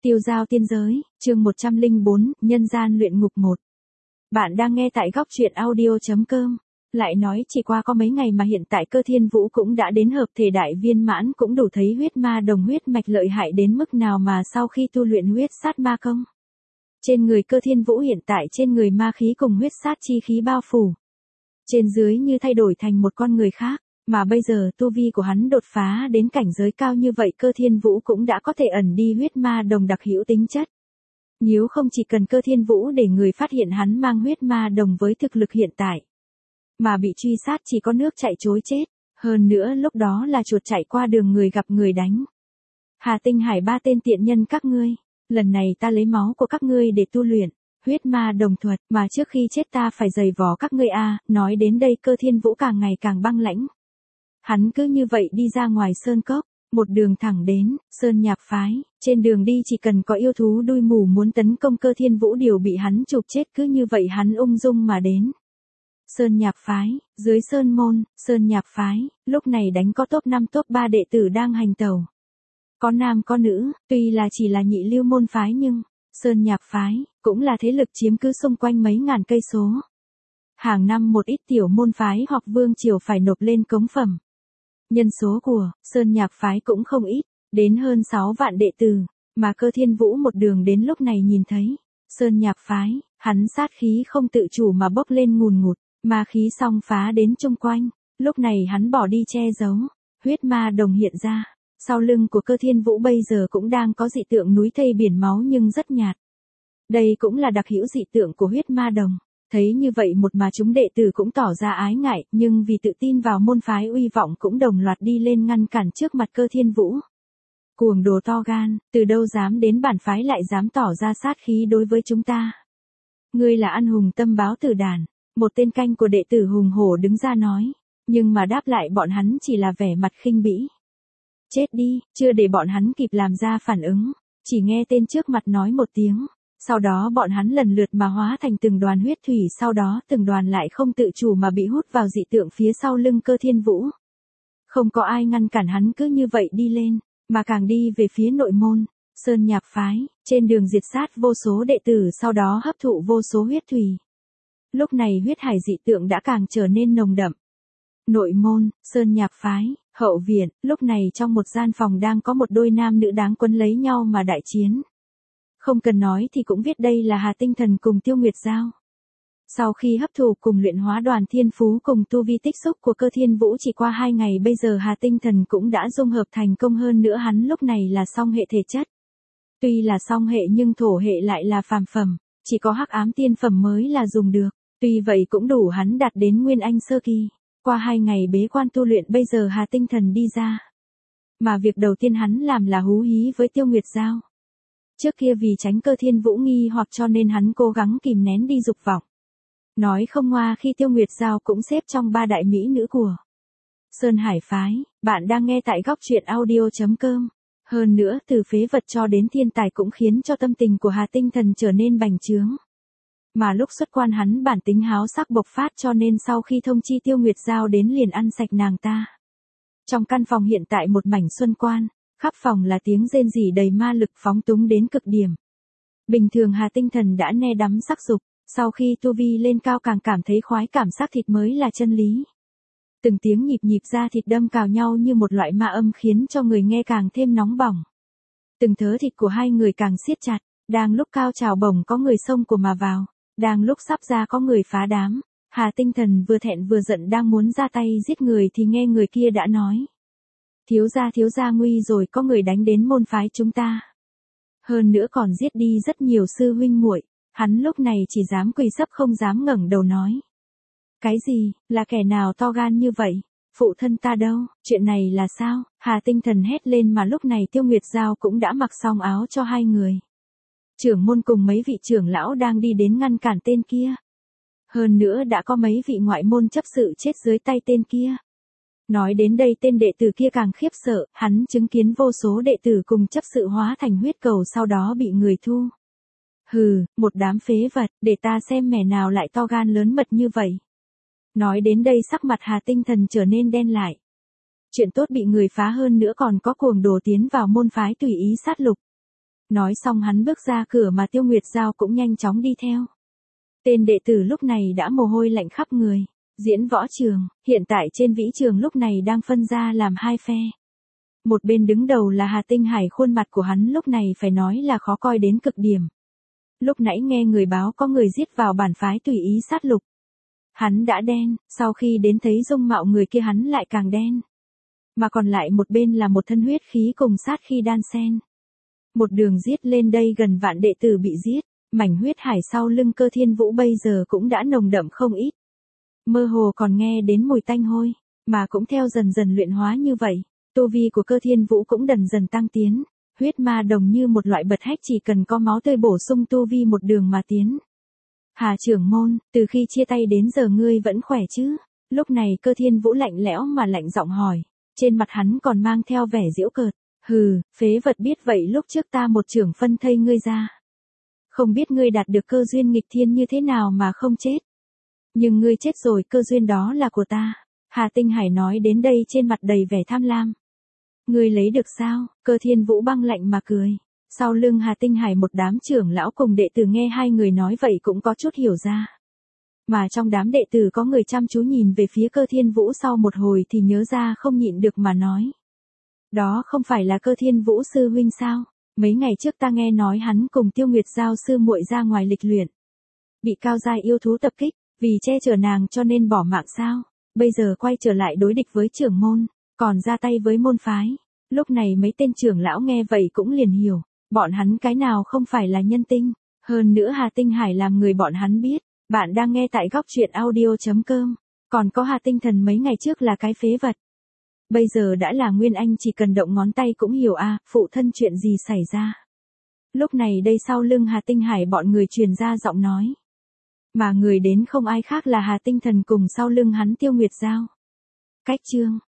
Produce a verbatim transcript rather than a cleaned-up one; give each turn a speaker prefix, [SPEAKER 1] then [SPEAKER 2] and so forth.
[SPEAKER 1] Tiêu giao tiên giới, chương một trăm lẻ bốn, nhân gian luyện ngục một. Bạn đang nghe tại góc truyện audio chấm com. Lại nói chỉ qua có mấy ngày mà hiện tại Cơ Thiên Vũ cũng đã đến hợp thể đại viên mãn, cũng đủ thấy huyết ma đồng huyết mạch lợi hại đến mức nào mà sau khi tu luyện huyết sát ma công. Trên người Cơ Thiên Vũ hiện tại trên người ma khí cùng huyết sát chi khí bao phủ. Trên dưới như thay đổi thành một con người khác. Mà bây giờ tu vi của hắn đột phá đến cảnh giới cao như vậy, Cơ Thiên Vũ cũng đã có thể ẩn đi huyết ma đồng đặc hữu tính chất. Nếu không chỉ cần Cơ Thiên Vũ để người phát hiện hắn mang huyết ma đồng với thực lực hiện tại, mà bị truy sát chỉ có nước chạy trối chết, hơn nữa lúc đó là chuột chạy qua đường người gặp người đánh. Hà Tinh Hải ba tên tiện nhân các ngươi, lần này ta lấy máu của các ngươi để tu luyện huyết ma đồng thuật, mà trước khi chết ta phải giày vò các ngươi a. À. Nói đến đây Cơ Thiên Vũ càng ngày càng băng lãnh. Hắn cứ như vậy đi ra ngoài sơn cốc, một đường thẳng đến Sơn Nhạc phái. Trên đường đi chỉ cần có yêu thú đuôi mù muốn tấn công Cơ Thiên Vũ đều bị hắn chụp chết, cứ như vậy hắn ung dung mà đến Sơn Nhạc phái. Dưới sơn môn Sơn Nhạc phái, lúc này đánh có top năm top ba đệ tử đang hành tẩu. Có nam có nữ, tuy là chỉ là nhị lưu môn phái nhưng Sơn Nhạc phái cũng là thế lực chiếm cứ xung quanh mấy ngàn cây số. Hàng năm một ít tiểu môn phái hoặc vương triều phải nộp lên cống phẩm. Nhân số của Sơn Nhạc phái cũng không ít, đến hơn sáu vạn đệ tử, mà Cơ Thiên Vũ một đường đến lúc này nhìn thấy Sơn Nhạc phái, hắn sát khí không tự chủ mà bốc lên ngùn ngụt, ma khí song phá đến chung quanh. Lúc này hắn bỏ đi che giấu, huyết ma đồng hiện ra. Sau lưng của Cơ Thiên Vũ bây giờ cũng đang có dị tượng núi thây biển máu nhưng rất nhạt. Đây cũng là đặc hữu dị tượng của huyết ma đồng. Thấy như vậy một mà chúng đệ tử cũng tỏ ra ái ngại, nhưng vì tự tin vào môn phái uy vọng cũng đồng loạt đi lên ngăn cản trước mặt Cơ Thiên Vũ. Cuồng đồ to gan, từ đâu dám đến bản phái lại dám tỏ ra sát khí đối với chúng ta. Ngươi là ăn hùng tâm báo tử đàn, một tên canh của đệ tử hùng hổ đứng ra nói, nhưng mà đáp lại bọn hắn chỉ là vẻ mặt khinh bỉ. Chết đi, chưa để bọn hắn kịp làm ra phản ứng, chỉ nghe tên trước mặt nói một tiếng. Sau đó bọn hắn lần lượt mà hóa thành từng đoàn huyết thủy, sau đó từng đoàn lại không tự chủ mà bị hút vào dị tượng phía sau lưng Cơ Thiên Vũ. Không có ai ngăn cản hắn cứ như vậy đi lên, mà càng đi về phía nội môn, Sơn Nhạc phái, trên đường diệt sát vô số đệ tử, sau đó hấp thụ vô số huyết thủy. Lúc này huyết hải dị tượng đã càng trở nên nồng đậm. Nội môn, Sơn Nhạc phái, hậu viện, lúc này trong một gian phòng đang có một đôi nam nữ đáng quấn lấy nhau mà đại chiến. Không cần nói thì cũng biết đây là Hà Tinh Thần cùng Tiêu Nguyệt Giao. Sau khi hấp thụ cùng luyện hóa đoàn thiên phú cùng tu vi tích xúc của Cơ Thiên Vũ chỉ qua hai ngày, bây giờ Hà Tinh Thần cũng đã dung hợp thành công, hơn nữa hắn lúc này là song hệ thể chất. Tuy là song hệ nhưng thổ hệ lại là phàm phẩm, chỉ có hắc ám tiên phẩm mới là dùng được. Tuy vậy cũng đủ hắn đạt đến Nguyên Anh sơ kỳ. Qua hai ngày bế quan tu luyện bây giờ Hà Tinh Thần đi ra. Mà việc đầu tiên hắn làm là hú hí với Tiêu Nguyệt Giao. Trước kia vì tránh Cơ Thiên Vũ nghi hoặc cho nên hắn cố gắng kìm nén đi dục vọng. Nói không ngoa khi Tiêu Nguyệt Giao cũng xếp trong ba đại mỹ nữ của Sơn Hải phái. Bạn đang nghe tại góc truyện audio chấm com. Hơn nữa từ phế vật cho đến thiên tài cũng khiến cho tâm tình của Hà Tinh Thần trở nên bành trướng. Mà lúc xuất quan hắn bản tính háo sắc bộc phát, cho nên sau khi thông chi Tiêu Nguyệt Giao đến liền ăn sạch nàng ta. Trong căn phòng hiện tại một mảnh xuân quan. Khắp phòng là tiếng rên rỉ đầy ma lực phóng túng đến cực điểm. Bình thường Hà Tinh Thần đã ne đắm sắc dục, sau khi tu vi lên cao càng cảm thấy khoái cảm sắc thịt mới là chân lý. Từng tiếng nhịp nhịp da thịt đâm cào nhau như một loại ma âm khiến cho người nghe càng thêm nóng bỏng. Từng thớ thịt của hai người càng siết chặt, đang lúc cao trào bổng có người xông của mà vào, đang lúc sắp ra có người phá đám. Hà Tinh Thần vừa thẹn vừa giận đang muốn ra tay giết người thì nghe người kia đã nói. Thiếu gia thiếu gia nguy rồi, có người đánh đến môn phái chúng ta. Hơn nữa còn giết đi rất nhiều sư huynh muội. Hắn lúc này chỉ dám quỳ sấp không dám ngẩng đầu nói. Cái gì, là kẻ nào to gan như vậy? Phụ thân ta đâu, chuyện này là sao? Hà Tinh Thần hét lên mà lúc này Tiêu Nguyệt Giao cũng đã mặc xong áo cho hai người. Trưởng môn cùng mấy vị trưởng lão đang đi đến ngăn cản tên kia. Hơn nữa đã có mấy vị ngoại môn chấp sự chết dưới tay tên kia. Nói đến đây tên đệ tử kia càng khiếp sợ, hắn chứng kiến vô số đệ tử cùng chấp sự hóa thành huyết cầu sau đó bị người thu. Hừ, một đám phế vật, để ta xem mẻ nào lại to gan lớn mật như vậy. Nói đến đây sắc mặt Hà Tinh Thần trở nên đen lại. Chuyện tốt bị người phá, hơn nữa còn có cuồng đồ tiến vào môn phái tùy ý sát lục. Nói xong hắn bước ra cửa mà Tiêu Nguyệt Giao cũng nhanh chóng đi theo. Tên đệ tử lúc này đã mồ hôi lạnh khắp người. Diễn võ trường, hiện tại trên vĩ trường lúc này đang phân ra làm hai phe. Một bên đứng đầu là Hà Tinh Hải, khuôn mặt của hắn lúc này phải nói là khó coi đến cực điểm. Lúc nãy nghe người báo có người giết vào bản phái tùy ý sát lục. Hắn đã đen, sau khi đến thấy dung mạo người kia hắn lại càng đen. Mà còn lại một bên là một thân huyết khí cùng sát khi đan xen. Một đường giết lên đây gần vạn đệ tử bị giết, mảnh huyết hải sau lưng Cơ Thiên Vũ bây giờ cũng đã nồng đậm không ít. Mơ hồ còn nghe đến mùi tanh hôi, mà cũng theo dần dần luyện hóa như vậy, tu vi của Cơ Thiên Vũ cũng dần dần tăng tiến, huyết ma đồng như một loại bật hách chỉ cần có máu tươi bổ sung tu vi một đường mà tiến. Hà trưởng môn, từ khi chia tay đến giờ ngươi vẫn khỏe chứ? Lúc này Cơ Thiên Vũ lạnh lẽo mà lạnh giọng hỏi, trên mặt hắn còn mang theo vẻ giễu cợt. Hừ, phế vật, biết vậy lúc trước ta một trưởng phân thây ngươi ra. Không biết ngươi đạt được cơ duyên nghịch thiên như thế nào mà không chết. Nhưng ngươi chết rồi, cơ duyên đó là của ta. Hà Tinh Hải nói đến đây trên mặt đầy vẻ tham lam. Ngươi lấy được sao? Cơ Thiên Vũ băng lạnh mà cười. Sau lưng Hà Tinh Hải một đám trưởng lão cùng đệ tử nghe hai người nói vậy cũng có chút hiểu ra. Mà trong đám đệ tử có người chăm chú nhìn về phía Cơ Thiên Vũ, sau một hồi thì nhớ ra không nhịn được mà nói. Đó không phải là Cơ Thiên Vũ sư huynh sao? Mấy ngày trước ta nghe nói hắn cùng Tiêu Nguyệt Giao sư muội ra ngoài lịch luyện. Bị cao giai yêu thú tập kích, vì che chở nàng cho nên bỏ mạng sao? Bây giờ quay trở lại đối địch với trưởng môn, còn ra tay với môn phái. Lúc này mấy tên trưởng lão nghe vậy cũng liền hiểu, bọn hắn cái nào không phải là nhân tinh. Hơn nữa Hà Tinh Hải làm người bọn hắn biết. Bạn đang nghe tại góc truyện audio chấm com. Còn có Hà Tinh Thần mấy ngày trước là cái phế vật. Bây giờ đã là Nguyên Anh, chỉ cần động ngón tay cũng hiểu a, à, phụ thân chuyện gì xảy ra. Lúc này đây sau lưng Hà Tinh Hải bọn người truyền ra giọng nói. Mà người đến không ai khác là Hà Tinh Thần cùng sau lưng hắn Tiêu Nguyệt Giao. Cách chương